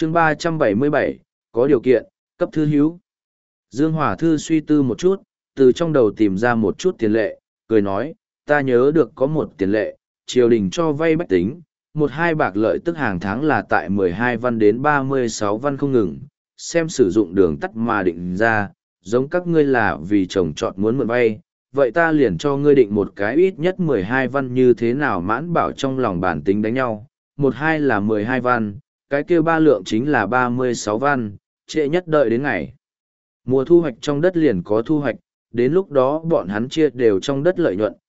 chương 377, có điều kiện, cấp thư hiếu. Dương Hòa Thư suy tư một chút, từ trong đầu tìm ra một chút tiền lệ, cười nói, ta nhớ được có một tiền lệ, triều đình cho vay bách tính, 1-2 bạc lợi tức hàng tháng là tại 12 văn đến 36 văn không ngừng, xem sử dụng đường tắt mà định ra, giống các ngươi là vì chồng chọn muốn mượn vay, vậy ta liền cho ngươi định một cái ít nhất 12 văn như thế nào. Mãn Bảo trong lòng bản tính đánh nhau, 1-2 là 12 văn, cái kia 3 lượng chính là 36 văn, trễ nhất đợi đến ngày mùa thu hoạch trong đất liền có thu hoạch, đến lúc đó bọn hắn chia đều trong đất lợi nhuận,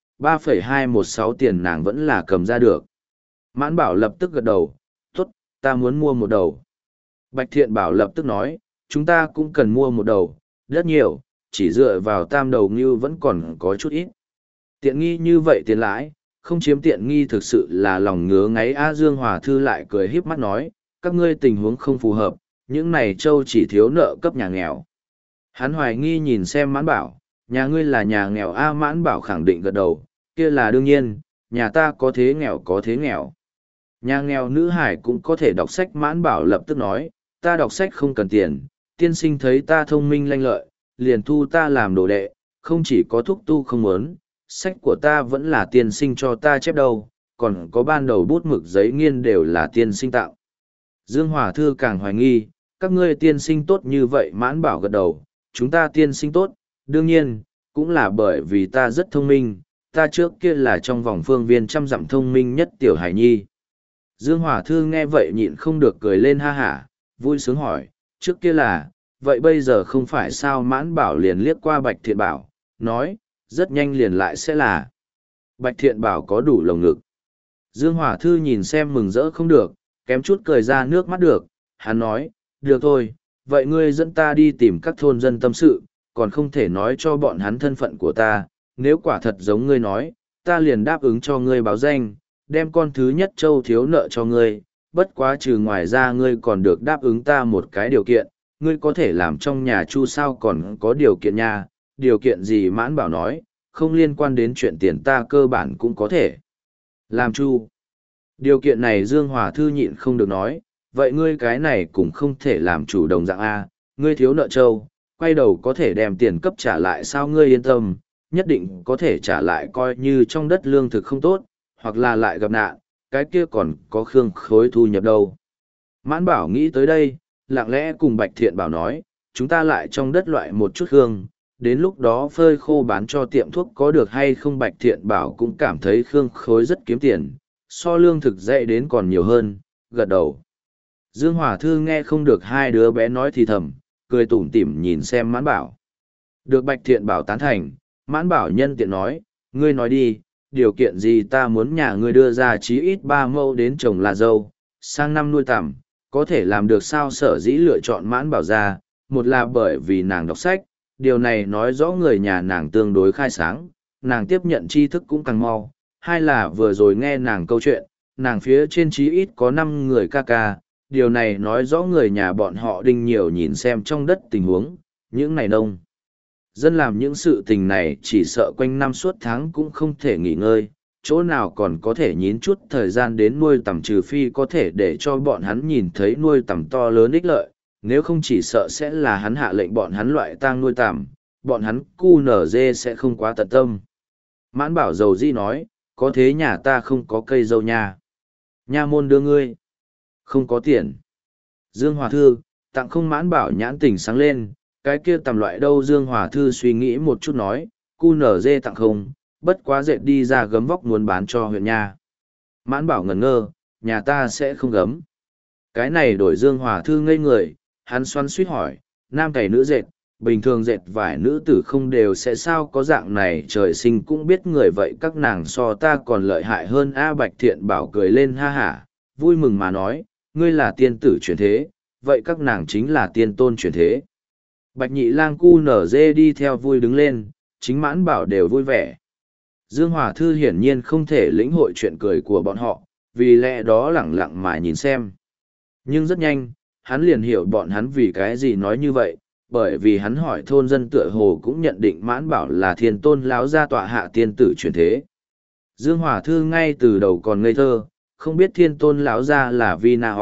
3,216 tiền nàng vẫn là cầm ra được. Mãn Bảo lập tức gật đầu, tốt, ta muốn mua một đầu. Bạch Thiện Bảo lập tức nói, chúng ta cũng cần mua một đầu, rất nhiều, chỉ dựa vào tam đầu ngưu vẫn còn có chút ít. Tiện nghi như vậy tiền lãi, không chiếm tiện nghi thực sự là lòng ngứa ngáy. Dương Hòa Thư lại cười híp mắt nói, các ngươi tình huống không phù hợp, những này châu chỉ thiếu nợ cấp nhà nghèo. Hắn hoài nghi nhìn xem Mãn Bảo, nhà ngươi là nhà nghèo a? Mãn Bảo khẳng định gật đầu, kia là đương nhiên, nhà ta có thế nghèo có thế nghèo. Nhà nghèo nữ hải cũng có thể đọc sách. Mãn Bảo lập tức nói, ta đọc sách không cần tiền, tiên sinh thấy ta thông minh lanh lợi, liền thu ta làm đồ đệ, không chỉ có thúc tu không muốn, sách của ta vẫn là tiên sinh cho ta chép đâu, còn có ban đầu bút mực giấy nghiên đều là tiên sinh tạo. Dương Hòa Thư càng hoài nghi, các ngươi tiên sinh tốt như vậy. Mãn Bảo gật đầu, chúng ta tiên sinh tốt, đương nhiên, cũng là bởi vì ta rất thông minh, ta trước kia là trong vòng phương viên 100 dặm thông minh nhất tiểu hải nhi. Dương Hòa Thư nghe vậy nhịn không được cười lên ha hả, vui sướng hỏi, trước kia là, vậy bây giờ không phải sao? Mãn Bảo liền liếc qua Bạch Thiện Bảo, nói, rất nhanh liền lại sẽ là. Bạch Thiện Bảo có đủ lồng ngực. Dương Hòa Thư nhìn xem mừng rỡ không được, kém chút cười ra nước mắt được, hắn nói, được thôi, vậy ngươi dẫn ta đi tìm các thôn dân tâm sự, còn không thể nói cho bọn hắn thân phận của ta, nếu quả thật giống ngươi nói, ta liền đáp ứng cho ngươi báo danh, đem con thứ nhất châu thiếu nợ cho ngươi, bất quá trừ ngoài ra ngươi còn được đáp ứng ta một cái điều kiện, ngươi có thể làm trong nhà chu sao còn có điều kiện nha. Điều kiện gì? Mãn Bảo nói, không liên quan đến chuyện tiền, ta cơ bản cũng có thể làm chu. Điều kiện này Dương Hòa Thư nhịn không được nói, vậy ngươi cái này cũng không thể làm chủ đồng dạng A, ngươi thiếu nợ châu, quay đầu có thể đem tiền cấp trả lại sao? Ngươi yên tâm, nhất định có thể trả lại, coi như trong đất lương thực không tốt, hoặc là lại gặp nạn, cái kia còn có khương khối thu nhập đâu. Mãn Bảo nghĩ tới đây, lặng lẽ cùng Bạch Thiện Bảo nói, chúng ta lại trong đất loại một chút khương, đến lúc đó phơi khô bán cho tiệm thuốc có được hay không? Bạch Thiện Bảo cũng cảm thấy khương khối rất kiếm tiền, so lương thực dạy đến còn nhiều hơn, gật đầu. Dương Hòa Thư nghe không được hai đứa bé nói thì thầm, cười tủm tỉm nhìn xem Mãn Bảo. Được Bạch Thiện Bảo tán thành, Mãn Bảo nhân tiện nói, ngươi nói đi, điều kiện gì? Ta muốn nhà ngươi đưa ra chí ít 3 mẫu đến trồng là dâu, sang năm nuôi tằm, có thể làm được sao? Sở dĩ lựa chọn Mãn Bảo ra, một là bởi vì nàng đọc sách, điều này nói rõ người nhà nàng tương đối khai sáng, nàng tiếp nhận tri thức cũng càng mau. Hai là vừa rồi nghe nàng câu chuyện, nàng phía trên chí ít có 5 người ca ca, điều này nói rõ người nhà bọn họ đinh nhiều nhìn xem trong đất tình huống, những này nông dân làm những sự tình này chỉ sợ quanh năm suốt tháng cũng không thể nghỉ ngơi, chỗ nào còn có thể nhín chút thời gian đến nuôi tằm, trừ phi có thể để cho bọn hắn nhìn thấy nuôi tằm to lớn ích lợi, nếu không chỉ sợ sẽ là hắn hạ lệnh bọn hắn loại tang nuôi tằm, bọn hắn cu nở dê sẽ không quá tận tâm. Mãn Bảo dầu dĩ nói, có thế nhà ta không có cây dâu nha. Nha môn đưa ngươi. Không có tiền. Dương Hòa Thư, tặng không? Mãn Bảo nhãn tỉnh sáng lên, cái kia tầm loại đâu? Dương Hòa Thư suy nghĩ một chút nói, cu nở dê tặng không, bất quá dệt đi ra gấm vóc muốn bán cho huyện nha. Mãn Bảo ngẩn ngơ, nhà ta sẽ không gấm. Cái này đổi Dương Hòa Thư ngây người, hắn xoắn suýt hỏi, nam cày nữ dệt, bình thường dệt vải nữ tử không đều sẽ sao? Có dạng này trời sinh cũng biết người, vậy các nàng so ta còn lợi hại hơn a? Bạch Thiện Bảo cười lên ha hả, vui mừng mà nói, ngươi là tiên tử chuyển thế, vậy các nàng chính là tiên tôn chuyển thế. Bạch Nhị Lang cu nở dê đi theo vui đứng lên, chính Mãn Bảo đều vui vẻ. Dương Hòa Thư hiển nhiên không thể lĩnh hội chuyện cười của bọn họ, vì lẽ đó lẳng lặng mà nhìn xem. Nhưng rất nhanh, hắn liền hiểu bọn hắn vì cái gì nói như vậy, bởi vì hắn hỏi thôn dân tựa hồ cũng nhận định Mãn Bảo là thiên tôn láo gia tọa hạ tiên tử chuyển thế. Dương Hòa Thư ngay từ đầu còn ngây thơ, không biết thiên tôn láo gia là Vi Na Ho,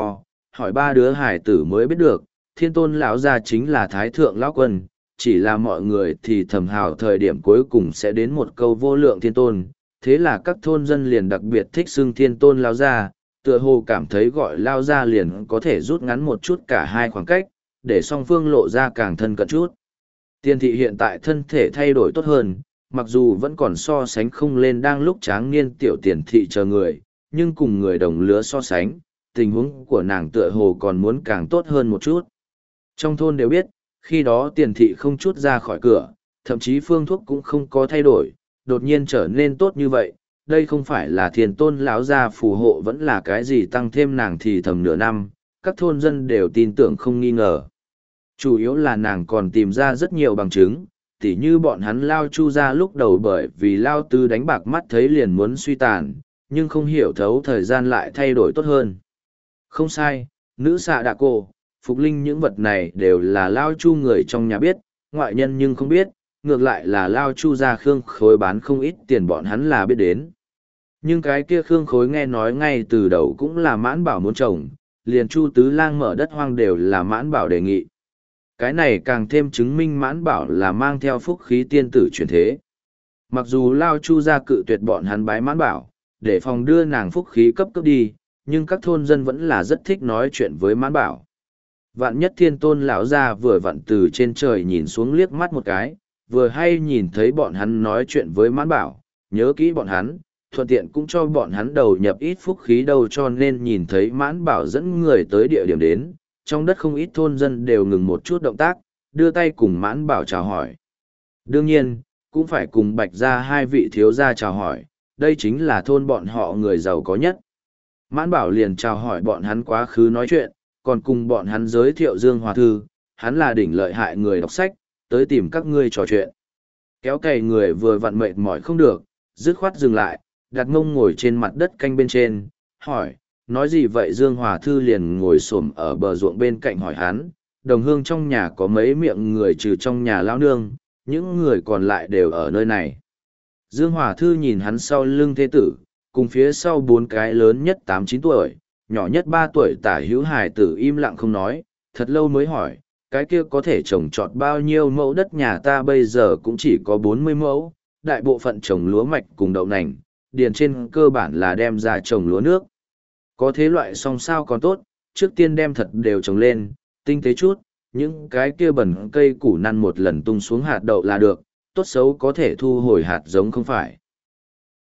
hỏi ba đứa hải tử mới biết được, thiên tôn lão gia chính là thái thượng lão quân, chỉ là mọi người thì thầm hào thời điểm cuối cùng sẽ đến một câu vô lượng thiên tôn, thế là các thôn dân liền đặc biệt thích xưng thiên tôn lão gia, tựa hồ cảm thấy gọi lão gia liền có thể rút ngắn một chút cả hai khoảng cách, để song phương lộ ra càng thân cận chút. Tiền thị hiện tại thân thể thay đổi tốt hơn, mặc dù vẫn còn so sánh không lên đang lúc tráng niên tiểu tiền thị chờ người, nhưng cùng người đồng lứa so sánh, tình huống của nàng tựa hồ còn muốn càng tốt hơn một chút. Trong thôn đều biết, khi đó tiền thị không chút ra khỏi cửa, thậm chí phương thuốc cũng không có thay đổi, đột nhiên trở nên tốt như vậy, đây không phải là thiền tôn lão gia phù hộ vẫn là cái gì tăng thêm nàng thì thầm nửa năm, các thôn dân đều tin tưởng không nghi ngờ. Chủ yếu là nàng còn tìm ra rất nhiều bằng chứng, tỉ như bọn hắn Lao Chu ra lúc đầu bởi vì Lao Tư đánh bạc mắt thấy liền muốn suy tàn, nhưng không hiểu thấu thời gian lại thay đổi tốt hơn. Không sai, nữ xạ đạ cô, phục linh những vật này đều là Lao Chu người trong nhà biết, ngoại nhân nhưng không biết, ngược lại là Lao Chu ra Khương Khối bán không ít tiền bọn hắn là biết đến. Nhưng cái kia Khương Khối nghe nói ngay từ đầu cũng là Mãn Bảo muốn trồng, liền Chu Tứ Lang mở đất hoang đều là Mãn Bảo đề nghị. Cái này càng thêm chứng minh Mãn Bảo là mang theo phúc khí tiên tử chuyển thế. Mặc dù Lao Chu ra cự tuyệt bọn hắn bái Mãn Bảo, để phòng đưa nàng phúc khí cấp đi, nhưng các thôn dân vẫn là rất thích nói chuyện với Mãn Bảo. Vạn nhất thiên tôn lão gia vừa vặn từ trên trời nhìn xuống liếc mắt một cái, vừa hay nhìn thấy bọn hắn nói chuyện với Mãn Bảo, nhớ kỹ bọn hắn, thuận tiện cũng cho bọn hắn đầu nhập ít phúc khí đâu, cho nên nhìn thấy Mãn Bảo dẫn người tới địa điểm đến, trong đất không ít thôn dân đều ngừng một chút động tác, đưa tay cùng Mãn Bảo chào hỏi. Đương nhiên, cũng phải cùng Bạch gia hai vị thiếu gia chào hỏi, đây chính là thôn bọn họ người giàu có nhất. Mãn Bảo liền chào hỏi bọn hắn quá khứ nói chuyện, còn cùng bọn hắn giới thiệu Dương Hòa Thư, hắn là đỉnh lợi hại người đọc sách, tới tìm các ngươi trò chuyện. Kéo cày người vừa vặn mệt mỏi không được, dứt khoát dừng lại, đặt mông ngồi trên mặt đất canh bên trên, hỏi, nói gì vậy? Dương Hòa Thư liền ngồi xổm ở bờ ruộng bên cạnh hỏi hắn, đồng hương trong nhà có mấy miệng người trừ trong nhà lão nương, những người còn lại đều ở nơi này. Dương Hòa Thư nhìn hắn sau lưng thế tử, cùng phía sau bốn cái lớn nhất 8-9 tuổi, nhỏ nhất 3 tuổi tả hữu hài tử im lặng không nói, thật lâu mới hỏi, cái kia có thể trồng trọt bao nhiêu mẫu đất? Nhà ta bây giờ cũng chỉ có 40 mẫu, đại bộ phận trồng lúa mạch cùng đậu nành, điền trên cơ bản là đem ra trồng lúa nước. Có thế loại song sao còn tốt, trước tiên đem thật đều trồng lên, tinh tế chút, những cái kia bẩn cây củ năn một lần tung xuống hạt đậu là được, tốt xấu có thể thu hồi hạt giống không phải.